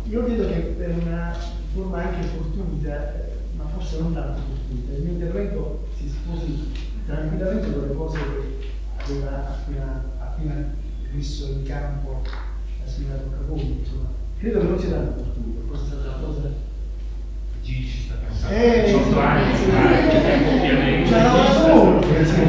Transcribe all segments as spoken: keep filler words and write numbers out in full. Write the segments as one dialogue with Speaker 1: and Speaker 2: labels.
Speaker 1: io credo che per una forma anche fortuita, ma forse non tanto fortuita, il mio intervento si sposi tranquillamente con le cose che aveva appena, appena messo in campo la signora Toccaponi, insomma. Credo che non sia tanto fortuito, forse è stata una cosa...
Speaker 2: Gigi ci sta pensando,
Speaker 1: Eh,
Speaker 2: diciotto anni,
Speaker 1: ci ha lavorato molto,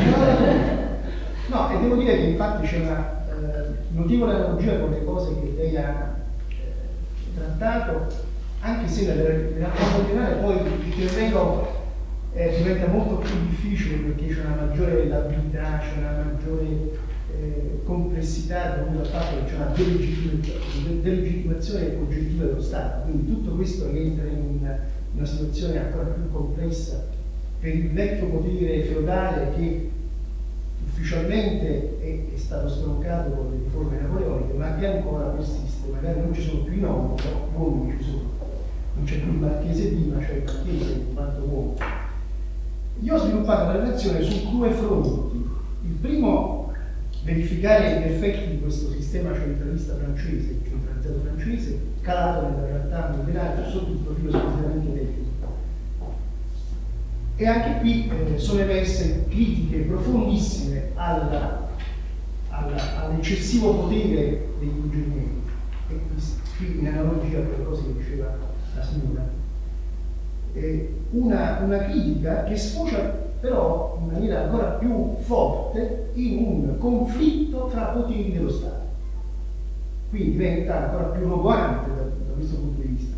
Speaker 1: no, e devo dire che infatti c'è una eh, notevole analogia con le cose che lei ha eh, trattato, anche se nel rapporto finale poi il terreno eh, diventa molto più difficile perché c'è una maggiore labilità, c'è una maggiore eh, complessità dovuta al fatto che c'è una delegittimazione, delegittimazione oggettiva dello Stato, quindi tutto questo entra in una, in una situazione ancora più complessa per il vecchio potere feudale che ufficialmente è, è stato stroncato con le riforme napoleoniche, ma che ancora persiste. Magari non ci sono più i nomi, però uomini ci sono. Non c'è più il marchese di, ma c'è il marchese in quanto uomo. Io ho sviluppato una relazione su due fronti. Il primo, verificare gli effetti di questo sistema centralista francese, centralizzato francese, calato nella realtà mondiale sotto il profilo squisitamente tecnico. E anche qui eh, sono emerse critiche profondissime alla, alla, all'eccessivo potere degli ingegneri, e qui, qui in analogia con le cose che diceva la signora. Eh, una, una critica che sfocia però in maniera ancora più forte in un conflitto fra poteri dello Stato. Quindi diventa ancora più roboante da, da questo punto di vista.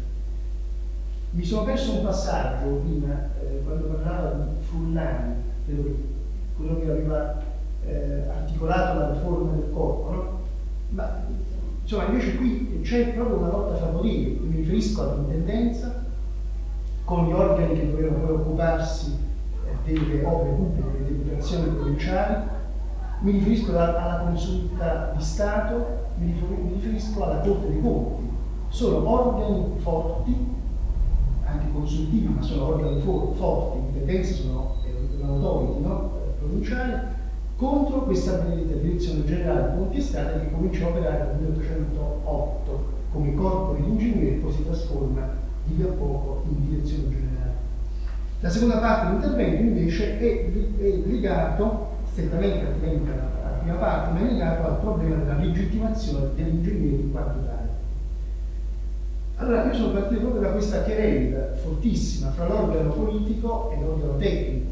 Speaker 1: Mi sono perso un passaggio prima, eh, quando parlava di Frullani, quello che aveva eh, articolato la riforma del corpo, no? Ma insomma invece qui c'è proprio una lotta fra poteri, mi riferisco all'intendenza, con gli organi che dovevano poi occuparsi eh, delle opere pubbliche, delle deputazioni provinciali, mi riferisco alla, alla consulta di Stato, mi riferisco, mi riferisco alla Corte dei Conti. Sono organi forti, anche consultivi, ma sono organi for- forti, in tendenza sono eh, autority, no? eh, provinciali, contro questa benedetta direzione generale di Conti e Stati che comincia a operare nel milleottocentootto come corpo di ingegneri e poi si trasforma di lì a poco in direzione generale. La seconda parte dell'intervento invece è, è legato, strettamente attinente alla, alla prima parte, ma è legato al problema della legittimazione degli ingegneri in quanto tali. Allora, io sono partito proprio da questa querela fortissima fra l'organo politico e l'organo tecnico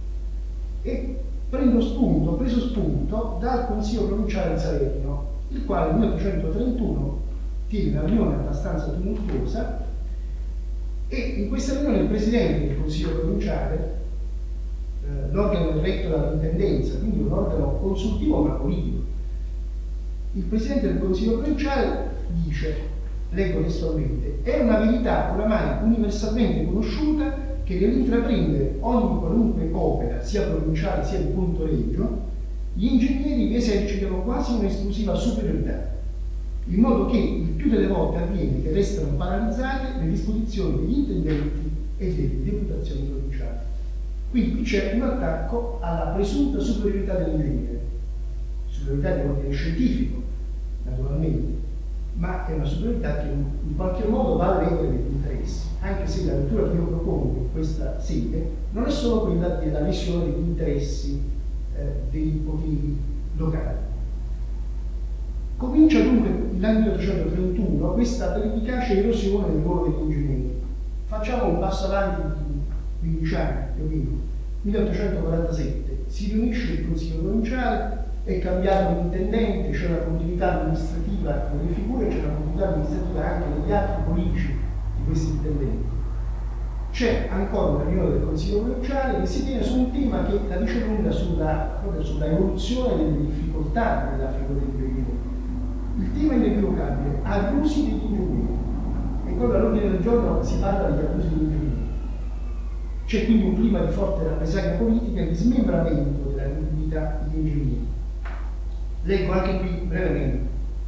Speaker 1: e prendo spunto, ho preso spunto dal Consiglio Provinciale di Salerno, il quale nel milleottocentotrentuno tiene una riunione abbastanza tumultuosa e in questa riunione il Presidente del Consiglio Provinciale, eh, l'organo eletto dall'intendenza, quindi un organo consultivo ma politico, il Presidente del Consiglio Provinciale dice, leggo testualmente, è una verità oramai universalmente conosciuta che nell'intraprendere ogni qualunque opera, sia provinciale sia di punto regio, gli ingegneri vi esercitano quasi un'esclusiva superiorità, in modo che il più delle volte avviene che restano paralizzate le disposizioni degli intendenti e delle deputazioni provinciali. Quindi qui c'è un attacco alla presunta superiorità dell'ingegnere, superiorità di ordine scientifico, naturalmente, ma è una superiorità che in qualche modo va a ledere degli interessi, anche se la lettura che io propongo in questa sede non è solo quella della lesione degli interessi eh, dei poteri locali. Comincia dunque nel milleottocentotrentuno questa pervicace erosione del ruolo degli ingegneri. Facciamo un passo avanti di quindici anni, più o meno. milleottocentoquarantasette si riunisce il Consiglio Provinciale, è cambiato l'intendente, c'è una continuità amministrativa nelle figure, c'è una continuità amministrativa anche negli atti politici di questi intendenti. C'è ancora una riunione del Consiglio Provinciale che si tiene su un tema che la dice lunga sulla, proprio sulla evoluzione delle difficoltà della figura degli ingegneri. Il tema inequivocabile, abusi degli ingegneri. E quando all'ordine del giorno si parla di abusi degli ingegneri. C'è quindi un clima di forte rappresaglia politica e di smembramento della credibilità degli ingegneri. Leggo anche qui brevemente.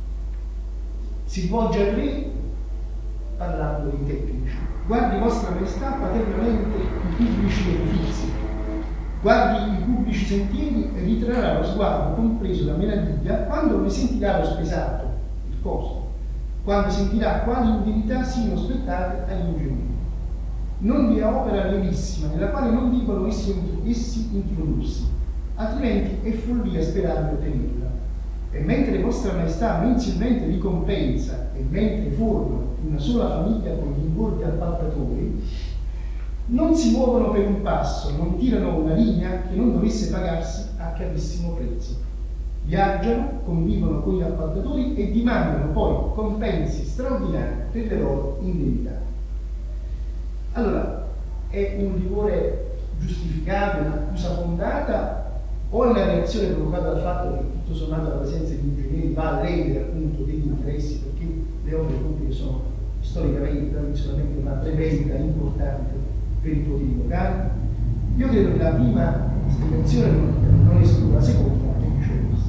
Speaker 1: Si rivolge al re parlando dei tecnici. Guardi vostra maestà paternamente i pubblici edifizi, guardi i pubblici sentieri e ritrarrà lo sguardo compreso da meraviglia quando ne sentirà lo spesato, il costo, quando sentirà quali indennità siano spettate agli ingegneri. Non vi è opera lievissima nella quale non debbano essi, essi introdursi, altrimenti è follia sperare di ottenerla. E mentre vostra maestà mensilmente ricompensa e mentre formano una sola famiglia con gli ingordi appaltatori, non si muovono per un passo, non tirano una linea che non dovesse pagarsi a carissimo prezzo. Viaggiano, convivono con gli appaltatori e dimandano poi compensi straordinari per le loro indennità. Allora, è un rigore giustificato, un'accusa fondata, o è una reazione provocata dal fatto che tutto sommato la presenza di ingegneri va a rendere appunto degli interessi, perché le opere pubbliche sono storicamente, tradizionalmente una prebenda importante per i poteri locali? Io credo che la prima spiegazione non, non escluda la seconda, che dice questo.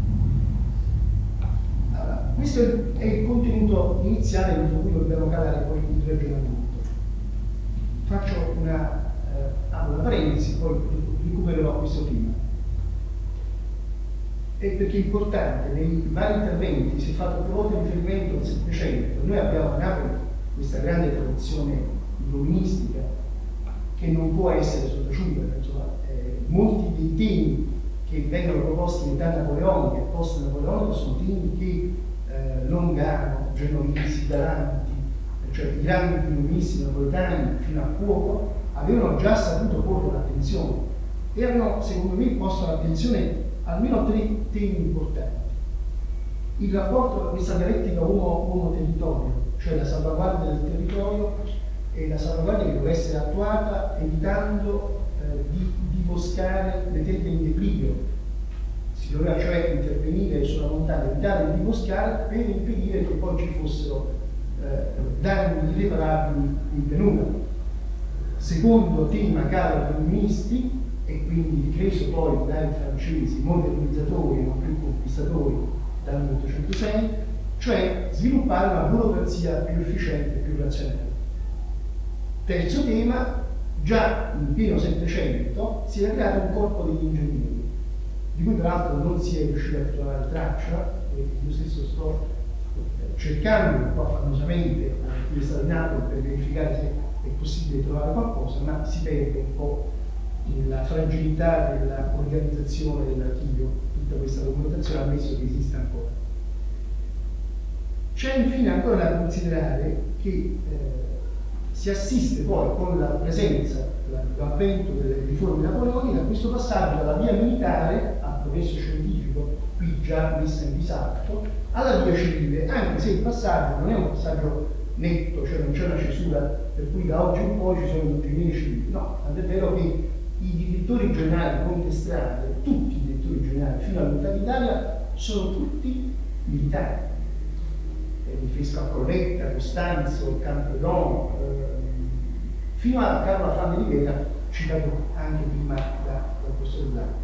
Speaker 1: Allora, questo è il contenuto iniziale entro cui dobbiamo calare poi il ragionamento. Faccio una, eh, apro una parentesi, poi recupererò questo tema. E perché è importante, nei vari interventi si è fatto più volte riferimento al Settecento. Noi abbiamo a Napoli questa grande tradizione illuministica che non può essere sottaciuta. Insomma, eh, molti dei temi che vengono proposti in età napoleonica e post-napoleonica sono temi che eh, Longano, Genovesi, Galanti, cioè i grandi illuministi napoletani fino a Cuoco, avevano già saputo porre l'attenzione e avevano, secondo me, posto l'attenzione almeno tre temi importanti. Il rapporto, questa dialettica uomo-territorio, cioè la salvaguardia del territorio e la salvaguardia che deve essere attuata evitando eh, di diboscare le terre in declivio. Si doveva cioè intervenire sulla montagna, evitare di diboscare per impedire che poi ci fossero eh, danni irreparabili in pianura. Secondo tema caro ai comunisti, e quindi difeso poi dai francesi modernizzatori e non più conquistatori dal milleottocentosei, cioè sviluppare una burocrazia più efficiente e più razionale. Terzo tema, già in pieno Settecento si era creato un corpo degli ingegneri, di cui tra l'altro non si è riuscito a trovare traccia, e io stesso sto cercando un po' affannosamente all'Università di Napoli per verificare se è possibile trovare qualcosa, ma si perde un po' la fragilità dell'organizzazione dell'archivio, tutta questa documentazione, ammesso che esista ancora. C'è infine ancora da considerare che eh, si assiste poi con la presenza, l'avvento delle riforme napoleoniche, a questo passaggio dalla via militare al progresso scientifico, qui già messa in risalto, alla via civile, anche se il passaggio non è un passaggio netto, cioè non c'è una cesura per cui da oggi in poi ci sono gli ingegneri civili, no, tant'è vero che i direttori generali contestrati, tutti i direttori generali fino all'Unità d'Italia, sono tutti militari. Eh, mi riferisco a Colletta, Costanzo, Campedon, eh, fino a Carlo Afande di Vera, citato anche prima da, dal professor Blanco.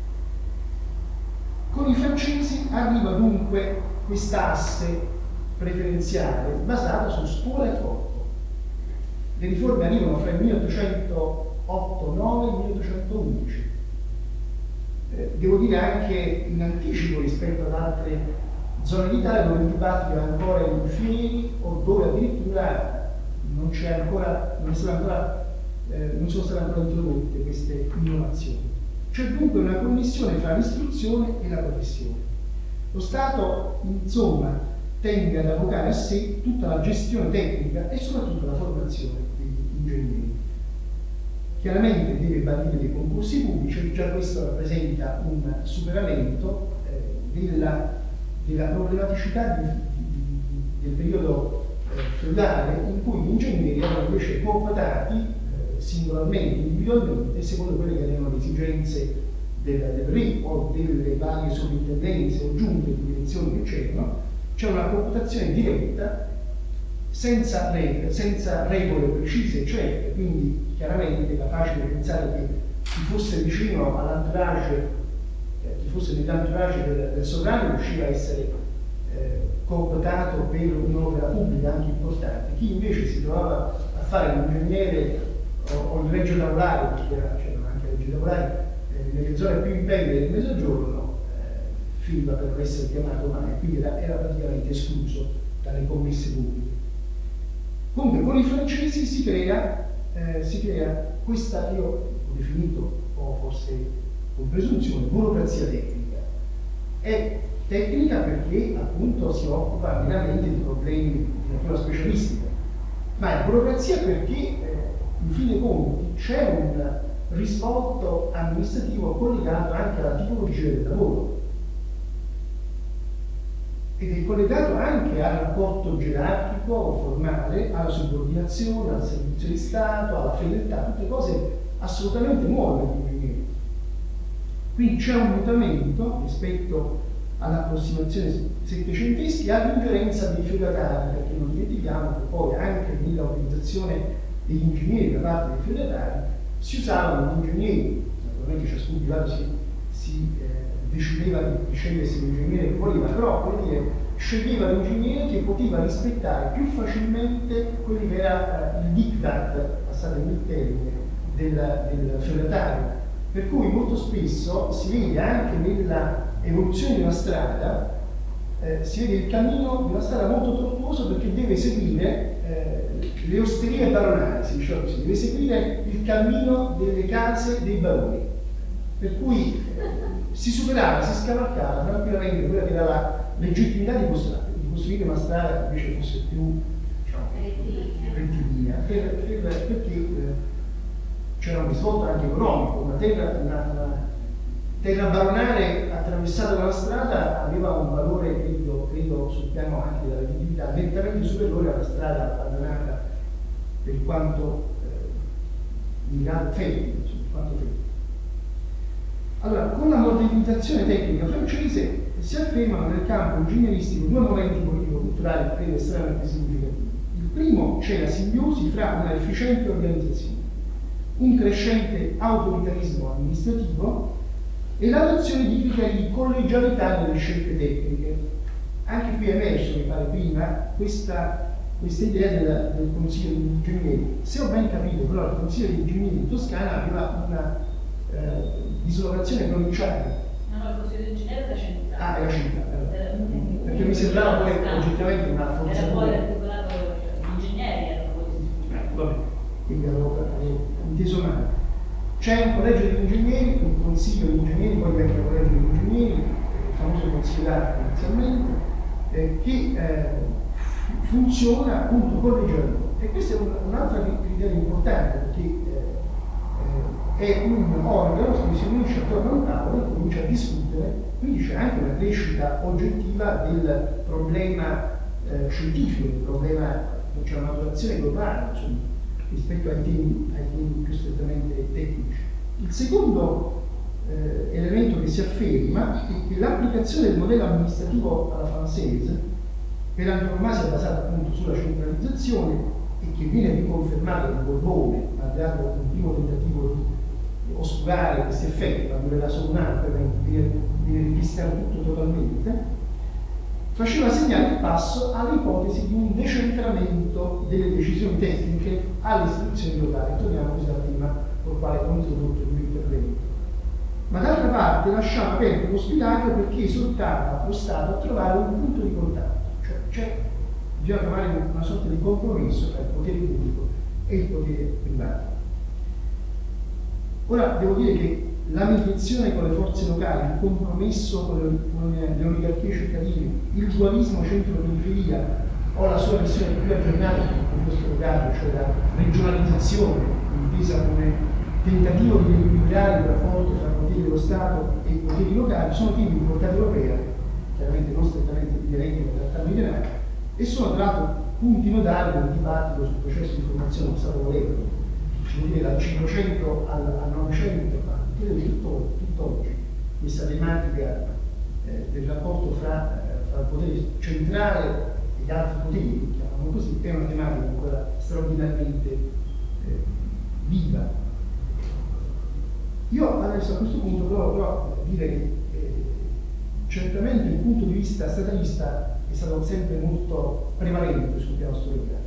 Speaker 1: Con i francesi arriva dunque quest'asse preferenziale basata su scuola e porto. Le riforme arrivano fra il milleottocentotto nove e milleottocentoundici. Eh, devo dire anche in anticipo rispetto ad altre zone d'Italia dove il dibattito è ancora in fieri o dove addirittura non c'è ancora, non, è ancora, eh, non sono state ancora introdotte queste innovazioni. C'è dunque una connessione fra l'istruzione e la professione. Lo Stato, insomma, tende ad avocare a sé tutta la gestione tecnica e soprattutto la formazione degli ingegneri. Chiaramente deve bandire dei concorsi pubblici, già questo rappresenta un superamento eh, della, della problematicità di, di, del periodo eh, feudale in cui gli ingegneri erano invece cooptati eh, singolarmente, individualmente, secondo quelle che erano le esigenze del, del re o delle varie sovrintendenze o giunte di direzione che c'erano. C'è una cooptazione diretta senza regole, senza regole precise e certe, quindi chiaramente era facile pensare che chi fosse vicino all'entourage, eh, chi fosse nell'entourage del, del sovrano riusciva a essere eh, cooptato per un'opera pubblica anche importante. Chi invece si trovava a fare l'ingegnere o, o il reggio tavolare, perché c'erano anche reggi tavolari, eh, nelle zone più impervie del Mezzogiorno, eh, finiva per non essere chiamato mai, quindi era, era praticamente escluso dalle commesse pubbliche. Comunque con i francesi si crea, eh, si crea questa, io ho definito, o forse con presunzione, burocrazia tecnica. È tecnica perché appunto si occupa meramente di problemi di natura specialistica, ma è burocrazia perché eh, in fin dei conti c'è un risvolto amministrativo collegato anche alla tipologia del lavoro ed è collegato anche al rapporto gerarchico o formale, alla subordinazione, al servizio di Stato, alla fedeltà, tutte cose assolutamente nuove di ingegneri. Quindi c'è un mutamento rispetto all'approssimazione settecentesca e all'ingerenza dei feudatari, perché non dimentichiamo che poi anche nell'organizzazione degli ingegneri da parte dei feudatari si usavano gli ingegneri, naturalmente ciascun privato si, si eh, decideva di scegliere l'ingegnere che voleva, però vuol dire, sceglieva l'ingegnere che poteva rispettare più facilmente quelli che era eh, il diktat, passatemi il termine, del, del feudatario. Per cui molto spesso si vede anche nella evoluzione di una strada, eh, si vede il cammino di una strada molto tortuoso perché deve seguire eh, le osterie baronali, si diceva così, deve seguire il cammino delle case dei baroni. Per cui eh, si superava, si scavalcava tranquillamente quella che era la legittimità di costruire, di costruire una strada che invece fosse più, diciamo, rettilinea, per, per, perché eh, c'era un risvolto anche economico, una terra, una, una terra baronale attraversata dalla strada aveva un valore, credo, credo sul piano anche della redditività, nettamente superiore alla strada abbandonata per quanto eh, mirato fertile, insomma, per quanto fertile. Allora, con la modernizzazione tecnica francese si affermano nel campo ingegneristico due momenti politico-culturali che credo estremamente significativi. Il primo, c'è la simbiosi fra una efficiente organizzazione, un crescente autoritarismo amministrativo e l'adozione di criteri di collegialità nelle scelte tecniche. Anche qui è emerso, mi pare prima, questa, questa idea del, del Consiglio degli Ingegneri. Se ho ben capito, però, il Consiglio degli Ingegneri in Toscana aveva una eh, dislocazione provinciale.
Speaker 3: No, no, il Consiglio degli Ingegneri era centrale.
Speaker 1: Ah, era centrale. Perché mi sembrava poi oggettivamente una forza.
Speaker 3: Era poi articolato, gli ingegneri erano poi.
Speaker 1: Vabbè, quindi avevo inteso male. C'è un collegio degli ingegneri, un consiglio degli ingegneri, poi diventa il collegio degli ingegneri, il famoso consiglio d'arte inizialmente, eh, che eh, funziona appunto collegialmente. E questo è un, un altro criterio importante perché eh, eh, è un organo che si riunisce attorno a un tavolo e comincia a discutere, quindi c'è anche una crescita oggettiva del problema eh, scientifico, del problema, c'è una maturazione globale, insomma, rispetto ai temi, ai temi più strettamente tecnici. Il secondo eh, elemento che si afferma è che l'applicazione del modello amministrativo alla francese, per antonomasia basata appunto sulla centralizzazione e che viene riconfermata dal Borbone, malgrado un primo tentativo di oscurare questi effetti, ma durerà solo un anno, per viene, viene ripristinato tutto totalmente, faceva segnare il passo all'ipotesi di un decentramento delle decisioni tecniche alle istituzioni locali. Torniamo così al tema col quale ho introdotto il mio intervento. Ma d'altra parte lasciava aperto lo spiraglio perché esortava lo Stato a trovare un punto di contatto, cioè, cioè bisogna trovare una sorta di compromesso tra il potere pubblico e il potere privato. Ora devo dire che la mediazione con le forze locali, il compromesso con le, con le oligarchie cittadine, il dualismo centro-periferia o la sua versione più aggiornata con questo locale, cioè la regionalizzazione intesa come tentativo di equilibrare il rapporto tra i poteri dello Stato e i poteri locali, sono temi di portata europea, chiaramente non strettamente inerenti al trattato millenario, e sono tra l'altro punti nodali del dibattito sul processo di formazione dello Stato moderno, vuol dire dal Cinquecento al, al Novecento, tutt'oggi questa tematica eh, del rapporto fra, eh, fra il potere centrale e gli altri poteri, chiamiamolo così, è una tematica ancora straordinariamente eh, viva. Io adesso a questo punto però, però dire che eh, certamente il punto di vista statalista è stato sempre molto prevalente sul piano storico.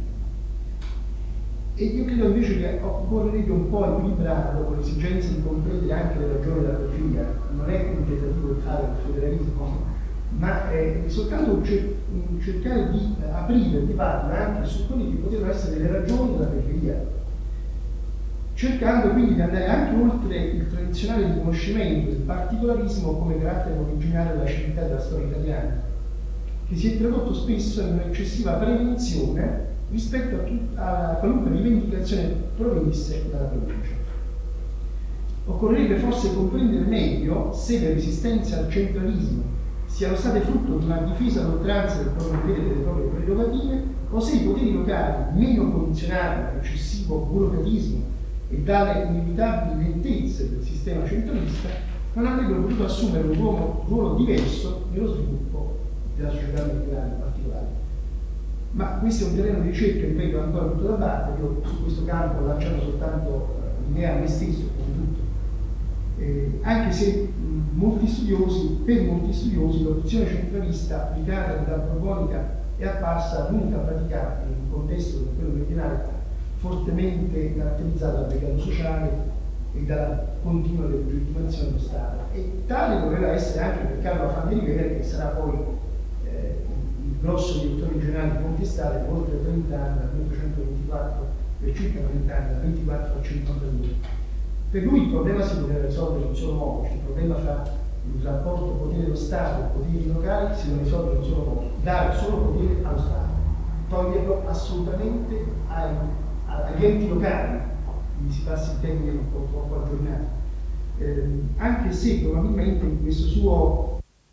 Speaker 1: E io credo invece che occorrerebbe un po' equilibrarlo con l'esigenza di comprendere anche le ragioni della periferia. Non è un tentativo di fare il federalismo ma è soltanto cer- cercare di aprire il dibattito anche su quelli che potevano essere le ragioni della periferia, cercando quindi di andare anche oltre il tradizionale riconoscimento del particolarismo come carattere originale della civiltà della storia italiana, che si è tradotto spesso in un'eccessiva prevenzione rispetto a, tut- a qualunque rivendicazione provenisse dalla provincia. Occorrerebbe forse comprendere meglio se le resistenze al centralismo siano state frutto di una difesa all'oltranza del proprio potere e delle proprie prerogative, o se i poteri locali, meno condizionati dall'eccessivo burocratismo e dalle inevitabili lentezze del sistema centralista, non avrebbero potuto assumere un ruolo, ruolo diverso nello sviluppo della società medievale in particolare. Ma questo è un terreno di ricerca, ripeto, ancora tutto da parte. Io su questo campo ho lanciato soltanto l'idea a me stesso, come tutto. Eh, anche se mh, molti studiosi, per molti studiosi, l'opzione centralista applicata dalla Borbonica è apparsa l'unica praticabile in un contesto come quello medievale fortemente caratterizzato dal degrado sociale e dalla continua delegittimazione dello Stato. E tale doveva essere anche per Carlo Afam di Rivera, che sarà poi eh, il grosso direttore generale di Ponte Stare per oltre trenta anni, dal milleottocentoventiquattro, per circa trenta anni, dal ventiquattro al cinquantadue. Per lui il problema si poteva risolvere in un solo modo, cioè il problema fra il rapporto potere dello Stato e poteri locali si deve risolvere in un solo modo: dare solo potere allo Stato, toglierlo assolutamente ai, agli enti locali, quindi si passi il termine un po' poco aggiornato, eh, anche se probabilmente in questo suo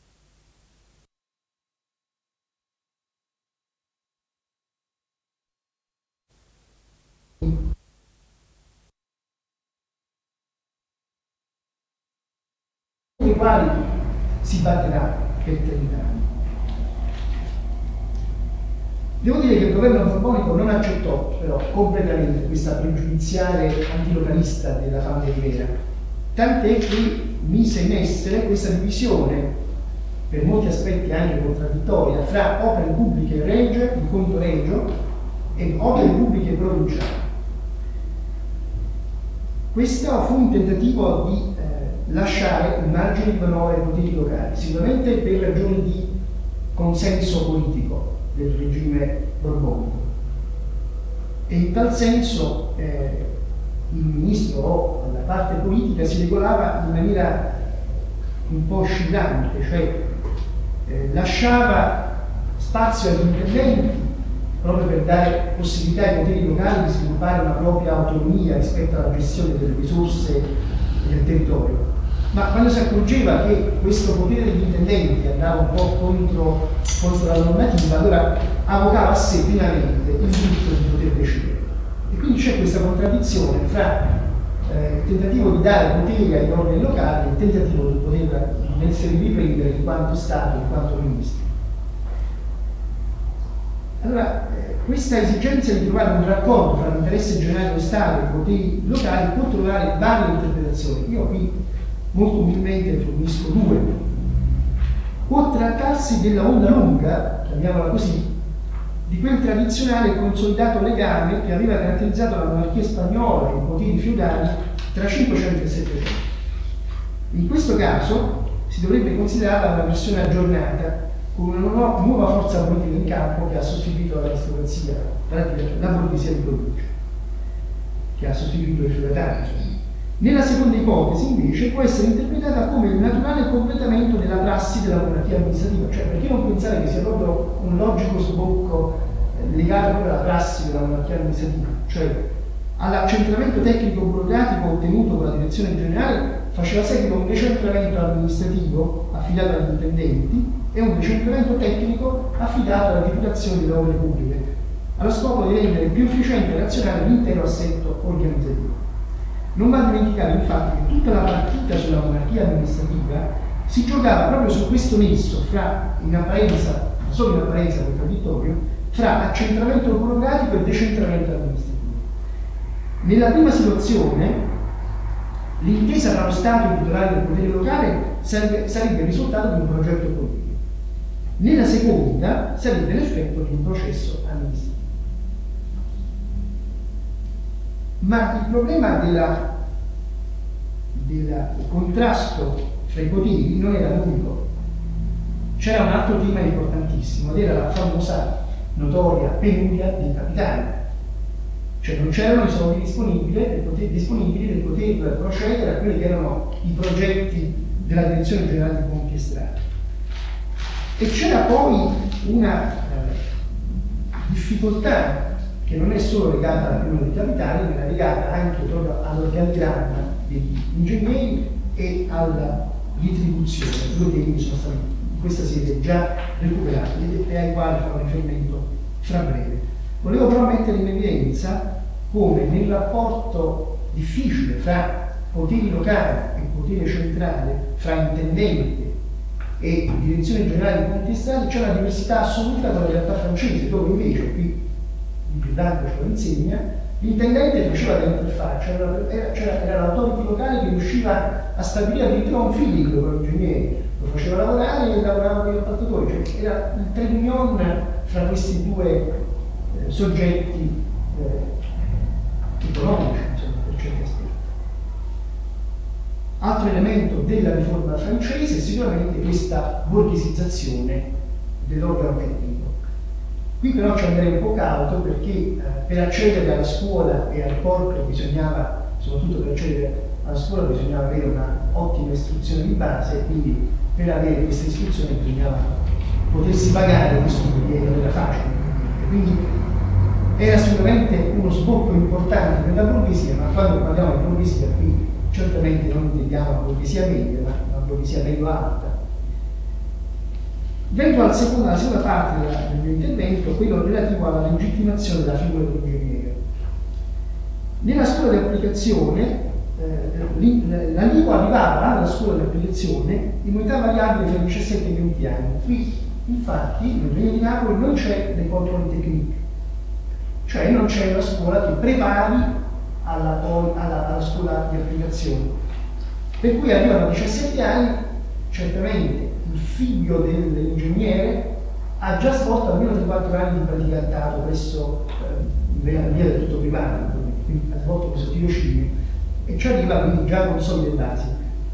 Speaker 1: i quali si batterà per trenta anni. Devo dire che il governo borbonico non accettò però completamente questa pregiudiziale antilocalista della Fam di Rivera, tant'è che mise in essere questa divisione, per molti aspetti anche contraddittoria, fra opere pubbliche regie, di conto regio, e opere pubbliche provinciali. Questo fu un tentativo di lasciare un margine di manovra ai poteri locali, sicuramente per ragioni di consenso politico del regime borbonico. E in tal senso eh, il ministro o la parte politica si regolava in maniera un po' oscillante, cioè eh, lasciava spazio agli interventi proprio per dare possibilità ai poteri locali di sviluppare una propria autonomia rispetto alla gestione delle risorse del territorio. Ma quando si accorgeva che questo potere degli intendenti andava un po' contro, contro la normativa, allora avvocava a sé pienamente il diritto di poter decidere. E quindi c'è questa contraddizione fra eh, il tentativo di dare potere ai organi locali e il tentativo di poter essere riprendere in quanto Stato, in quanto ministro. Allora, eh, questa esigenza di trovare un raccordo tra l'interesse generale dello Stato e i poteri locali può trovare varie interpretazioni. Io qui molto umilmente fornisco due. Può trattarsi della onda lunga, chiamiamola così, di quel tradizionale e consolidato legame che aveva caratterizzato la monarchia spagnola e i poteri feudali tra Cinquecento e Settecento. In questo caso si dovrebbe considerarla una versione aggiornata, con una nuova, nuova forza politica in campo che ha sostituito l'aristocrazia, la borghesia di provincia, che ha sostituito i feudatari. Nella seconda ipotesi, invece, può essere interpretata come il naturale completamento della prassi della monarchia amministrativa, cioè perché non pensare che sia proprio un logico sbocco eh, legato proprio alla prassi della monarchia amministrativa, cioè all'accentramento tecnico-burocratico ottenuto con la direzione generale faceva seguito un decentramento amministrativo affidato agli intendenti e un decentramento tecnico affidato alla deputazione delle opere pubbliche, allo scopo di rendere più efficiente e razionale l'intero assetto organizzativo. Non va dimenticato infatti che tutta la partita sulla monarchia amministrativa si giocava proprio su questo nesso fra, in apparenza, solo in apparenza contraddittorio, fra accentramento burocratico e decentramento amministrativo. Nella prima situazione, l'intesa tra lo Stato e i titolari del potere locale sarebbe, sarebbe il risultato di un progetto politico. Nella seconda sarebbe l'effetto di un processo amministrativo. Ma il problema della, della, del contrasto fra i poteri non era l'unico. c'era un altro tema importantissimo ed era la famosa notoria penuria dei capitali. Cioè non c'erano i soldi disponibili per poter, disponibili per poter procedere a quelli che erano i progetti della Direzione Generale di Ponti e Strade. E c'era poi una eh, difficoltà che non è solo legata alla penuria dei capitali, ma è legata anche proprio all'organigramma degli ingegneri e alla retribuzione. Due temi sono stati in questa serie già recuperati e ai quali farò riferimento fra breve. Volevo però mettere in evidenza come nel rapporto difficile fra poteri locali e potere centrale, fra intendente e direzione generale di Ponti e Strade, c'è una diversità assoluta con la realtà francese, dove invece qui il brillante ce lo insegna, l'intendente faceva da interfaccia, era, era, era l'autority locale che riusciva a stabilire addirittura un feeling con l'ingegnere, lo faceva lavorare e lavorava con gli appaltatori, cioè era il trade union fra questi due eh, soggetti eh, economici, insomma, per certi aspetti. Altro elemento della riforma francese è sicuramente questa borghesizzazione dell'organo tecnico. Qui però ci andrei un po' cauto perché eh, per accedere alla scuola e al corpo bisognava, soprattutto per accedere alla scuola bisognava avere una ottima istruzione di base, quindi per avere questa istruzione bisognava potersi pagare gli studi, che non era facile. Quindi era sicuramente uno sbocco importante per la borghesia, ma quando parliamo di borghesia qui certamente non intendiamo la borghesia media, ma la borghesia medio-alta. Vengo alla seconda, alla seconda parte della, del mio intervento, quello relativo alla legittimazione della figura dell'ingegnere. Nella scuola di applicazione, eh, la lingua arrivava alla scuola di applicazione in unità variabile tra i diciassette e i venti anni. Qui, infatti, nel Regno di Napoli non c'è l'école polytechnique, cioè non c'è una scuola che prepari alla, alla, alla scuola di applicazione. Per cui arrivano a diciassette anni, certamente il figlio dell'ingegnere ha già svolto almeno tre quattro anni di praticantato presso eh, la via del tutto privato, quindi ha svolto questo tirocinio e ci arriva quindi già con solide basi.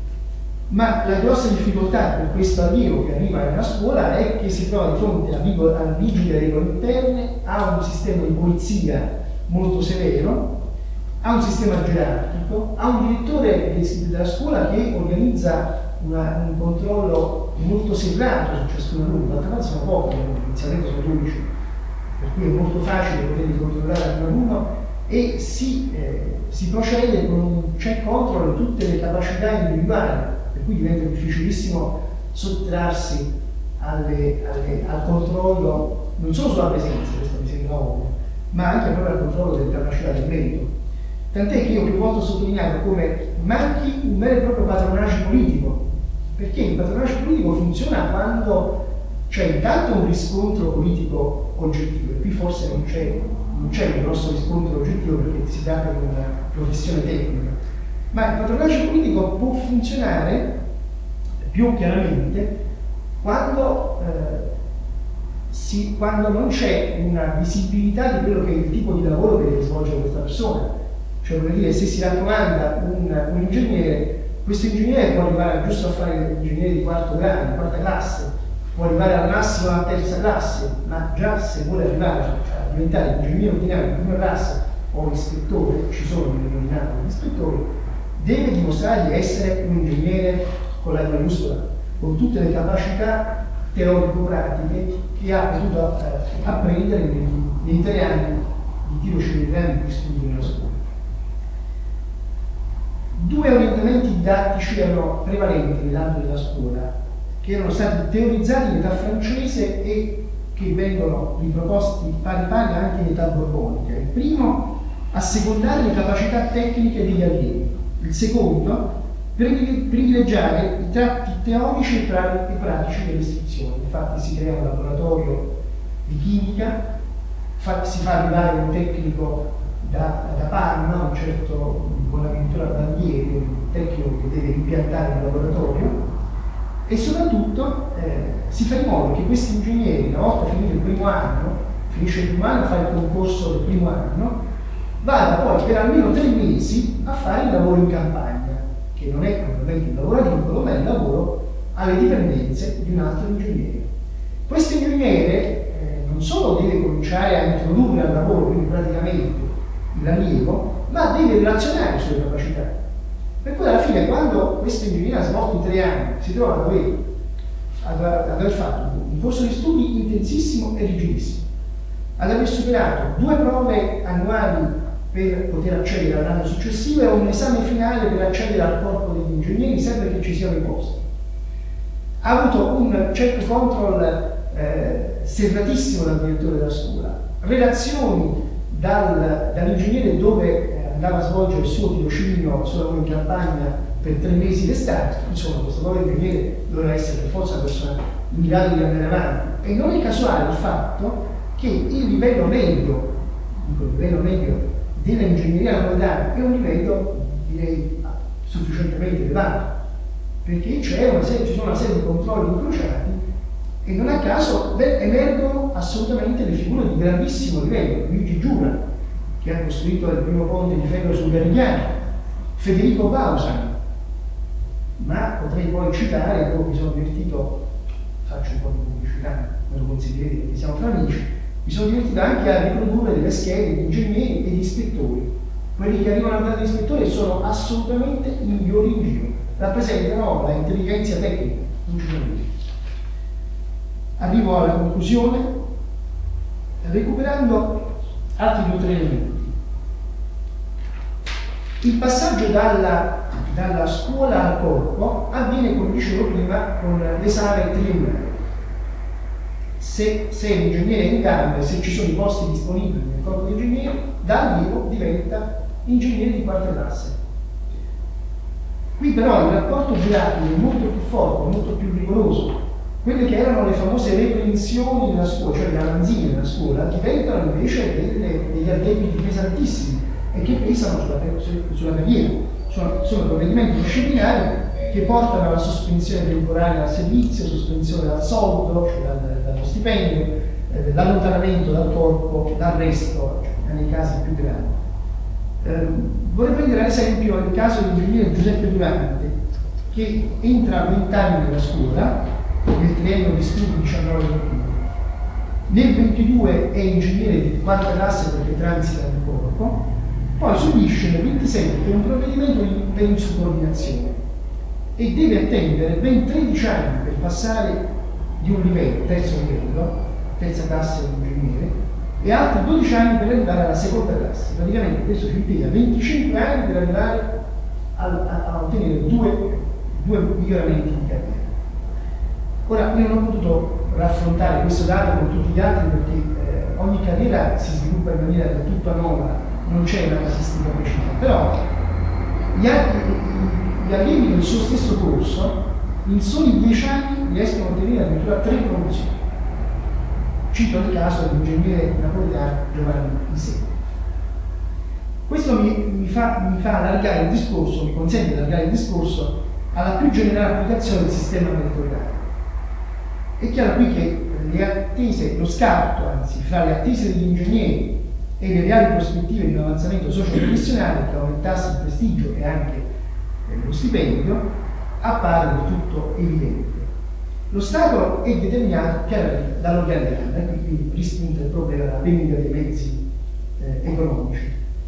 Speaker 1: Ma la grossa difficoltà per questo allievo che arriva nella scuola è che si trova di fronte a, a rigide regole interne, a un sistema di polizia molto severo, a un sistema gerarchico, a un direttore della scuola che organizza una, un controllo molto serrato su ciascuno alunno. D'altra parte sono pochi, inizialmente sono dodici, per cui è molto facile poterli controllare un alunno e si, eh, si procede con un check control di tutte le capacità individuali, per cui diventa difficilissimo sottrarsi alle, alle, al controllo non solo sulla presenza, questo mi sembra ovvio, ma anche proprio al controllo delle capacità del merito. Tant'è che io più volte ho sottolineato come manchi un vero e proprio patronage politico, perché il patronage politico funziona quando c'è intanto un riscontro politico oggettivo, e qui forse non c'è, non c'è un grosso riscontro oggettivo perché si tratta di una professione tecnica, ma il patronage politico può funzionare più chiaramente quando, eh, si, quando non c'è una visibilità di quello che è il tipo di lavoro che deve svolgere questa persona. Cioè, vuol dire, se si raccomanda un, un ingegnere, questo ingegnere può arrivare giusto a fare l'ingegnere di quarto grado, di quarta classe, può arrivare al massimo alla terza classe, ma già se vuole arrivare a diventare ingegnere ordinario di prima classe o ispettore, ci sono nel ordinario gli ispettori, deve dimostrare di essere un ingegnere con la maiuscola, con tutte le capacità teorico-pratiche che ha potuto eh, apprendere nei, nei tre anni di tirocinio, tre anni di studio nella scuola. Due orientamenti didattici erano prevalenti nell'ambito della scuola, che erano stati teorizzati in età francese e che vengono riproposti pari pari anche in età borbonica. Il primo, assecondare le capacità tecniche degli allievi. Il secondo, privilegiare i tratti teorici e pratici dell'istruzione. Infatti si crea un laboratorio di chimica, si fa arrivare un tecnico da, da Parma, un certo Bonaventura Bandieri, un tecnico che deve impiantare il laboratorio, e soprattutto eh, si fa in modo che questi ingegneri, una volta finito il primo anno, finisce il primo anno, fa il concorso del primo anno, vada poi per almeno tre mesi a fare il lavoro in campagna, che non è propriamente il lavoro agricolo, ma è il lavoro alle dipendenze di un altro ingegnere. Questo ingegnere eh, non solo deve cominciare a introdurre al lavoro, quindi praticamente l'allievo, ma deve relazionare sulle capacità. Per cui alla fine, quando questo ingegnere ha svolto i tre anni, si trova ad aver, ad aver fatto un corso di studi intensissimo e rigidissimo, ad aver superato due prove annuali per poter accedere all'anno successivo e un esame finale per accedere al corpo degli ingegneri, sempre che ci siano i posti. Ha avuto un check control eh, serratissimo dal direttore della scuola, relazioni dal, dall'ingegnere dove eh, andava a svolgere il suo tirocinio solo in campagna per tre mesi d'estate. Insomma, questo nuovo ingegnere doveva essere per forza una persona in grado di andare avanti. E non è casuale il fatto che il livello medio, dico il livello medio dell'ingegneria napoletana è un livello, direi, sufficientemente elevato, perché c'è una serie, ci sono una serie di controlli incrociati e non a caso beh, emergono assolutamente le figure di grandissimo livello. Luigi Giura, che ha costruito il primo ponte di ferro sul Garigliano, Federico Bausan, ma potrei poi citare, dopo mi sono divertito, faccio un po' di pubblicità, me lo consiglierete perché siamo fra amici, mi sono divertito anche a riprodurre delle schede di ingegneri e di ispettori. Quelli che arrivano a dare ispettore sono assolutamente i migliori in giro, rappresentano la intelligenza tecnica, non ci sono niente. Arrivo alla conclusione recuperando altri due o tre elementi. Il passaggio dalla, dalla scuola al corpo avviene, come dicevo prima, con l'esame triennale. Se, se l'ingegnere è in gamba e se ci sono i posti disponibili nel corpo di ingegneri, da allievo diventa ingegnere di quarta classe. Qui però il rapporto gerarchico è molto più forte, molto più rigoroso. Quelle che erano le famose reprensioni nella scuola, cioè le avanzine nella scuola, diventano invece delle, degli addebiti pesantissimi e che pesano sulla, sulla carriera. Sono, sono provvedimenti disciplinari che portano alla sospensione temporanea dal servizio, sospensione dal soldo, cioè dal, dallo stipendio, eh, dall'allontanamento dal corpo, l'arresto, cioè, nei casi più gravi. Eh, vorrei prendere ad esempio il caso dell'ingegnere Giuseppe Durante, che entra a venti anni nella scuola, nel triennio di studi diciannove ventuno. Nel ventidue è ingegnere di quarta classe perché transita nel corpo, poi subisce nel ventisette un provvedimento per insubordinazione e deve attendere ben tredici anni per passare di un livello, terzo livello, terza classe di ingegnere, e altri dodici anni per arrivare alla seconda classe. Praticamente questo ci impiega venticinque anni per arrivare a, a, a ottenere due, due miglioramenti di carriera. Ora, io non ho potuto raffrontare questo dato con tutti gli altri perché eh, ogni carriera si sviluppa in maniera del tutto anomala, non c'è una casistica precisa, però gli, gli allievi del suo stesso corso in soli dieci anni riescono a ottenere addirittura tre promozioni. Cito il caso dell'ingegnere napoletano Giovanni Isè. Questo mi, mi, fa, mi fa allargare il discorso, mi consente di allargare il discorso alla più generale applicazione del sistema meritocratico. È chiaro qui che le attese, lo scarto anzi, fra le attese degli ingegneri e le reali prospettive di un avanzamento socio-professionale che aumentasse il prestigio e anche eh, lo stipendio appare del tutto evidente. Lo Stato è determinato chiaramente dall'organigrama, e quindi rispunta il problema della vendita dei mezzi eh, economici.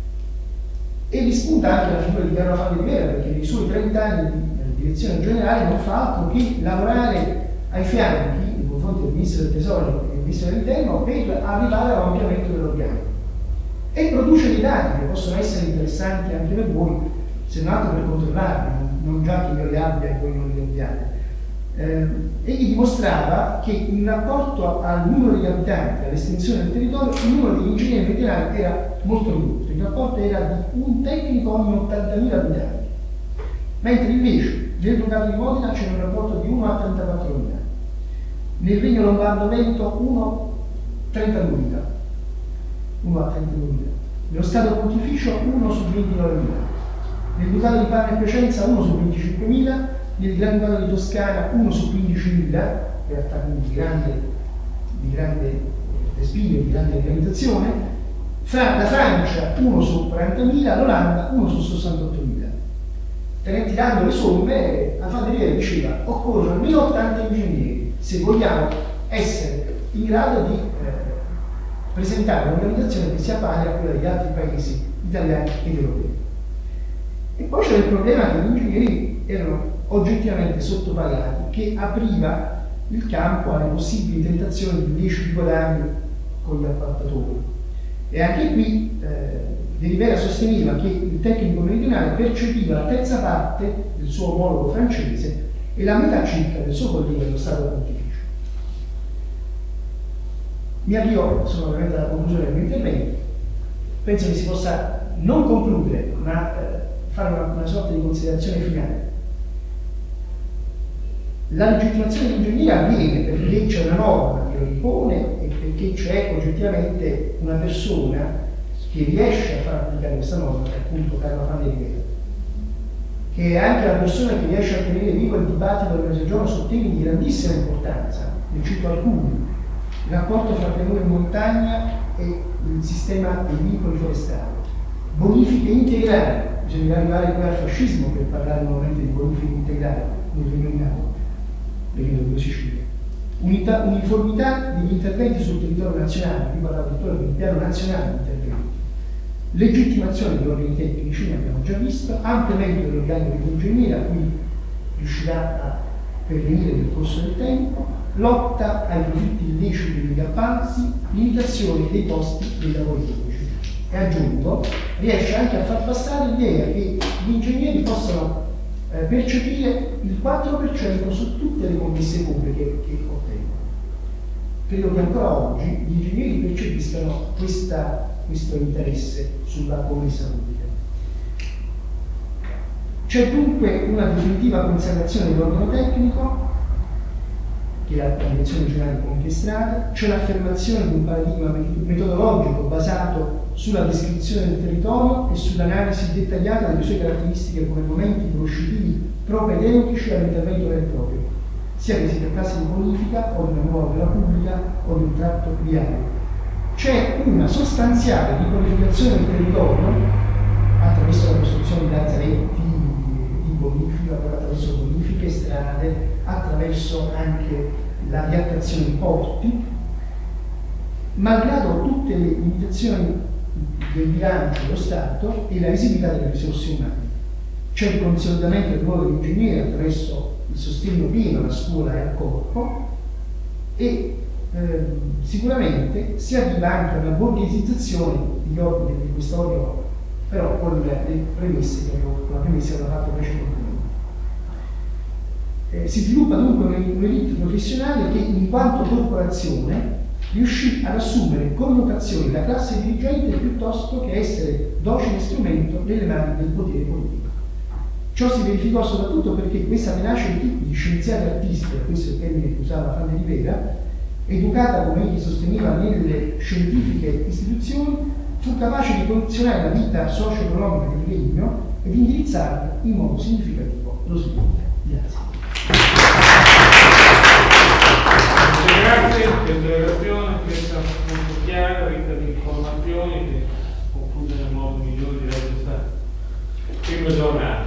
Speaker 1: E rispunta anche la figura di Carlo Fabbri di Vera, perché nei suoi trenta anni di eh, direzione generale non fa altro che lavorare ai fianchi, nei confronti del Ministro del Tesoro e del Ministro dell'Interno, per arrivare all'ampliamento dell'organico. E produce dei dati che possono essere interessanti anche per voi, se non altro per controllarli, non già che io li abbia e voi non li abbiate. Eh, egli dimostrava che in rapporto al numero di abitanti, all'estensione del territorio, il numero degli ingegneri veterinari era molto ridotto, il rapporto era di un tecnico ogni ottantamila abitanti, mentre invece nel Ducato di Modena c'è un rapporto di uno a trentaquattromila, nel Regno Lombardo-Veneto uno a trentaduemila, uno a trentaduemila, nello Stato Pontificio uno su ventinovemila, nel Ducato di Parma e Piacenza uno su venticinquemila, nel Granducato di Toscana uno su quindicimila, realtà quindi di grande, di grande respiro, di grande organizzazione, fra la Francia uno su quarantamila, l'Olanda uno su sessantottomila. tirando le somme, la Fanteria diceva occorrono almeno ottanta ingegneri se vogliamo essere in grado di eh, presentare un'organizzazione che sia pari a quella degli altri paesi italiani ed europei. E poi c'era il problema che gli ingegneri erano oggettivamente sottopagati, che apriva il campo alle possibili tentazioni di illeciti guadagni con gli appaltatori. E anche qui eh, De Rivera sosteneva che il tecnico meridionale percepiva la terza parte del suo omologo francese e la metà circa del suo collega dello Stato Pontificio. Mi avvio, sono veramente alla conclusione del mio intervento. Penso che si possa non concludere, ma eh, fare una, una sorta di considerazione finale. La legittimazione dell'ingegneria avviene perché c'è una norma che lo impone e perché c'è oggettivamente una persona che riesce a far applicare questa norma, che è appunto Carlo Fan de Rivera, che è anche la persona che riesce a tenere vivo il dibattito del Mezzogiorno su temi di grandissima importanza. Ne cito alcuni: il rapporto fra pianura e montagna e il sistema dei vincoli forestali, bonifiche integrali, bisogna arrivare poi al fascismo per parlare nuovamente di bonifiche integrali nel Regno Unito, periodo di Sicilia. Unità, uniformità degli interventi sul territorio nazionale, qui parlavo addirittura di un piano nazionale di interventi, legittimazione degli ordini tecnici, ne abbiamo già visto, ampliamento dell'organico dell'ingegneria, a cui riuscirà a pervenire nel corso del tempo, lotta ai profitti illeciti degli appalti, limitazione dei costi dei lavori pubblici. E aggiungo, riesce anche a far passare l'idea che gli ingegneri possano eh, percepire il quattro per cento su tutte le commesse pubbliche che ottengono. Credo che ancora oggi gli ingegneri percepiscano questa, questo interesse sulla commessa pubblica. C'è dunque una definitiva consacrazione dell'ordine tecnico, che la Direzione Generale compie strada, c'è l'affermazione di un paradigma metodologico basato sulla descrizione del territorio e sull'analisi dettagliata delle sue caratteristiche come momenti conoscitivi propedeutici all'intervento vero e proprio, sia che si trattasse di bonifica o di una nuova opera pubblica o di un tratto viario. C'è una sostanziale riqualificazione del territorio attraverso la costruzione di lazzaretti, di bonifica, attraverso bonifiche, strade, attraverso anche la riattazione di porti, malgrado tutte le limitazioni del bilancio dello Stato e la esiguità delle risorse umane. C'è il consolidamento del ruolo dell'ingegnere attraverso il sostegno pieno alla scuola e al corpo e eh, sicuramente si arriva anche a una borghesizzazione di, di quest'organo, però con le premesse che avevo, con la premessa che avevo fatto precedentemente. Eh, si sviluppa dunque un'elite professionale che, in quanto corporazione, riuscì ad assumere connotazioni da classe dirigente piuttosto che essere docile strumento nelle mani del potere politico. Ciò si verificò soprattutto perché questa tenacia di tipi di scienziati artisti, questo è il termine che usava Fan de Rivera, educata come egli sosteneva nelle scientifiche istituzioni, fu capace di condizionare la vita socio-economica del regno e di indirizzarne in modo significativo lo sviluppo. Grazie.
Speaker 4: Grazie per la relazione, questa molto chiara, ricca di informazioni che conclude nel modo migliore di questa prima giornata.